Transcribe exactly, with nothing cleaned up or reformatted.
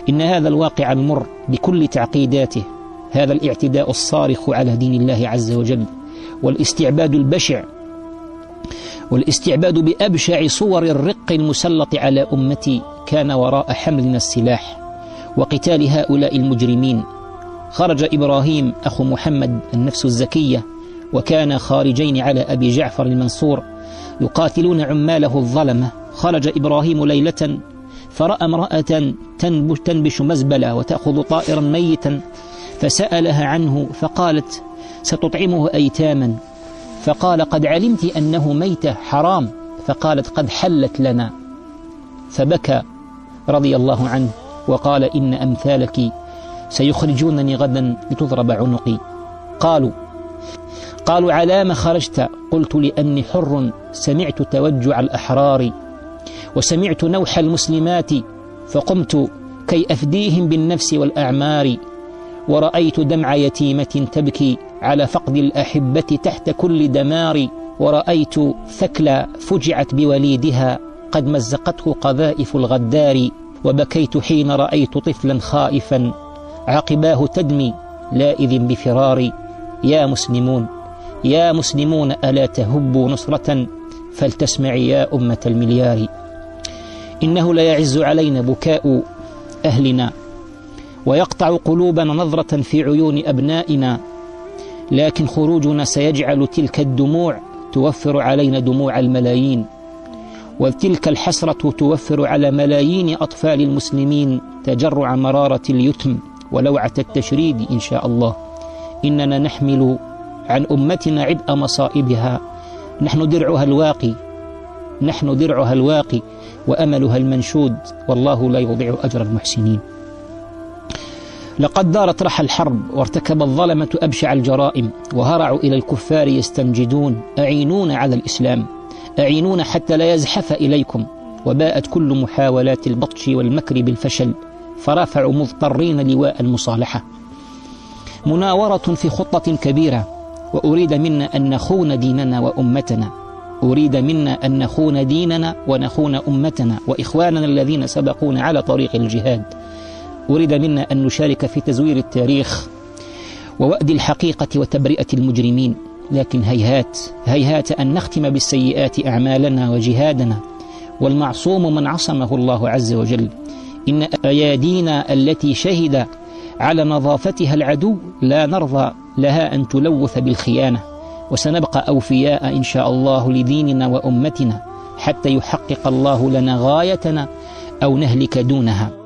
إن هذا الواقع المر بكل تعقيداته، هذا الاعتداء الصارخ على دين الله عز وجل، والاستعباد البشع، والاستعباد بأبشع صور الرق المسلط على أمتي، كان وراء حملنا السلاح وقتال هؤلاء المجرمين. خرج إبراهيم أخو محمد النفس الزكية، وكان خارجين على أبي جعفر المنصور يقاتلون عماله الظلمة. خرج إبراهيم ليلة فرأى امرأة تنبش مزبلة وتأخذ طائرا ميتا، فسألها عنه فقالت ستطعمه أيتاما، فقال قد علمت أنه ميت حرام، فقالت قد حلت لنا، فبكى رضي الله عنه وقال إن أمثالك سيخرجونني غدا لتضرب عنقي. قالوا قالوا على ما خرجت؟ قلت لأني حر، سمعت توجع الأحرار وسمعت نوح المسلمات، فقمت كي أفديهم بالنفس والأعمار، ورأيت دمع يتيمة تبكي على فقد الأحبة تحت كل دمار، ورأيت ثكلى فجعت بوليدها قد مزقته قذائف الغدار، وبكيت حين رأيت طفلا خائفا عقباه تدمي لائذ بفرار. يا مسلمون يا مسلمون ألا تهبوا نصرة فلتسمعي يا أمة المليار. إنه لا يعز علينا بكاء أهلنا ويقطع قلوبنا نظرة في عيون أبنائنا، لكن خروجنا سيجعل تلك الدموع توفر علينا دموع الملايين، وتلك الحسرة توفر على ملايين أطفال المسلمين تجرع مرارة اليتم ولوعة التشريد إن شاء الله. إننا نحمل عن أمتنا عبء مصائبها، نحن درعها الواقي نحن درعها الواقي وأملها المنشود، والله لا يضيع أجر المحسنين. لقد دارت رحى الحرب وارتكب الظلمة أبشع الجرائم، وهرعوا إلى الكفار يستنجدون أعينونا على الإسلام، أعينونا حتى لا يزحف إليكم، وباءت كل محاولات البطش والمكر بالفشل، فرافعوا مضطرين لواء المصالحة. مناورة في خطة كبيرة، وأريد منا أن نخون ديننا وأمتنا، أريد منا أن نخون ديننا ونخون أمتنا وإخواننا الذين سبقونا على طريق الجهاد. أريد منا أن نشارك في تزوير التاريخ ووأد الحقيقة وتبرئة المجرمين، لكن هيهات هيهات أن نختم بالسيئات أعمالنا وجهادنا، والمعصوم من عصمه الله عز وجل. إن أيادينا التي شهد على نظافتها العدو لا نرضى لها أن تلوث بالخيانة، وسنبقى أوفياء إن شاء الله لديننا وأمتنا حتى يحقق الله لنا غايتنا أو نهلك دونها.